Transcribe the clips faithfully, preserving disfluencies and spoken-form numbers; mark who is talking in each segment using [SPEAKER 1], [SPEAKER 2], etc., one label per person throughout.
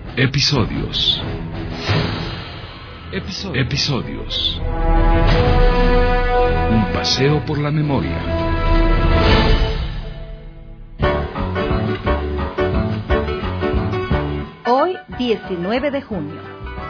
[SPEAKER 1] Episodios. Episodios. Episodios. Un paseo por la memoria.
[SPEAKER 2] Hoy, diecinueve de junio.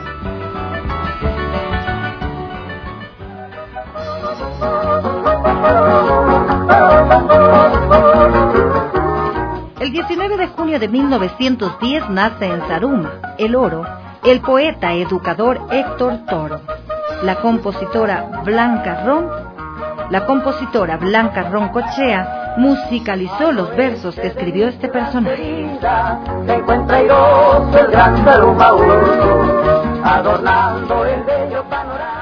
[SPEAKER 2] El diecinueve de junio de mil novecientos diez nace en Zaruma, El Oro, el poeta educador Héctor Toro. La compositora Blanca Ron, la compositora Blanca Ron Cochea musicalizó los versos que escribió este personaje.
[SPEAKER 3] Se encuentra airoso el gran Zaruma, adornando el bello panorama.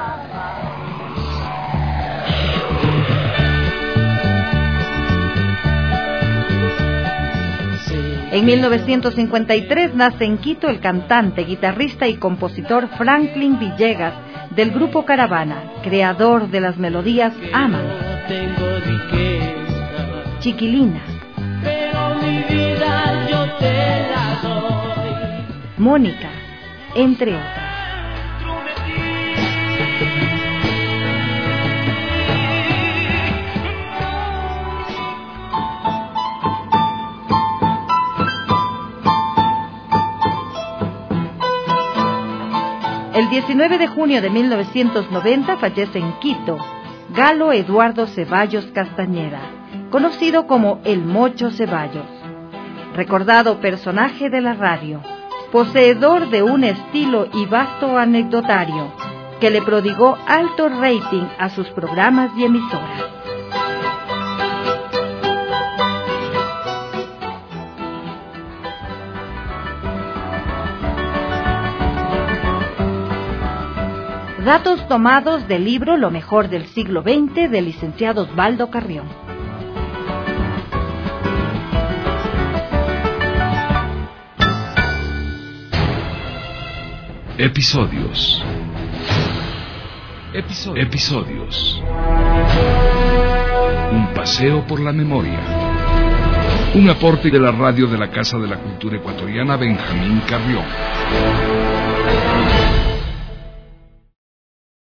[SPEAKER 2] En mil novecientos cincuenta y tres nace en Quito el cantante, guitarrista y compositor Franklin Villegas, del grupo Caravana, creador de las melodías Ámame, Chiquilina,
[SPEAKER 4] pero mi vida yo te la doy,
[SPEAKER 2] Mónica, entre otras. El diecinueve de junio de mil novecientos noventa fallece en Quito Galo Eduardo Ceballos Castañeda, conocido como El Mocho Ceballos, recordado personaje de la radio, poseedor de un estilo y vasto anecdotario que le prodigó alto rating a sus programas y emisoras. Datos tomados del libro Lo mejor del siglo veinte del licenciado Osvaldo Carrión.
[SPEAKER 1] Episodios. Episodios. Episodios. Un paseo por la memoria. Un aporte de la radio de la Casa de la Cultura Ecuatoriana Benjamín Carrión.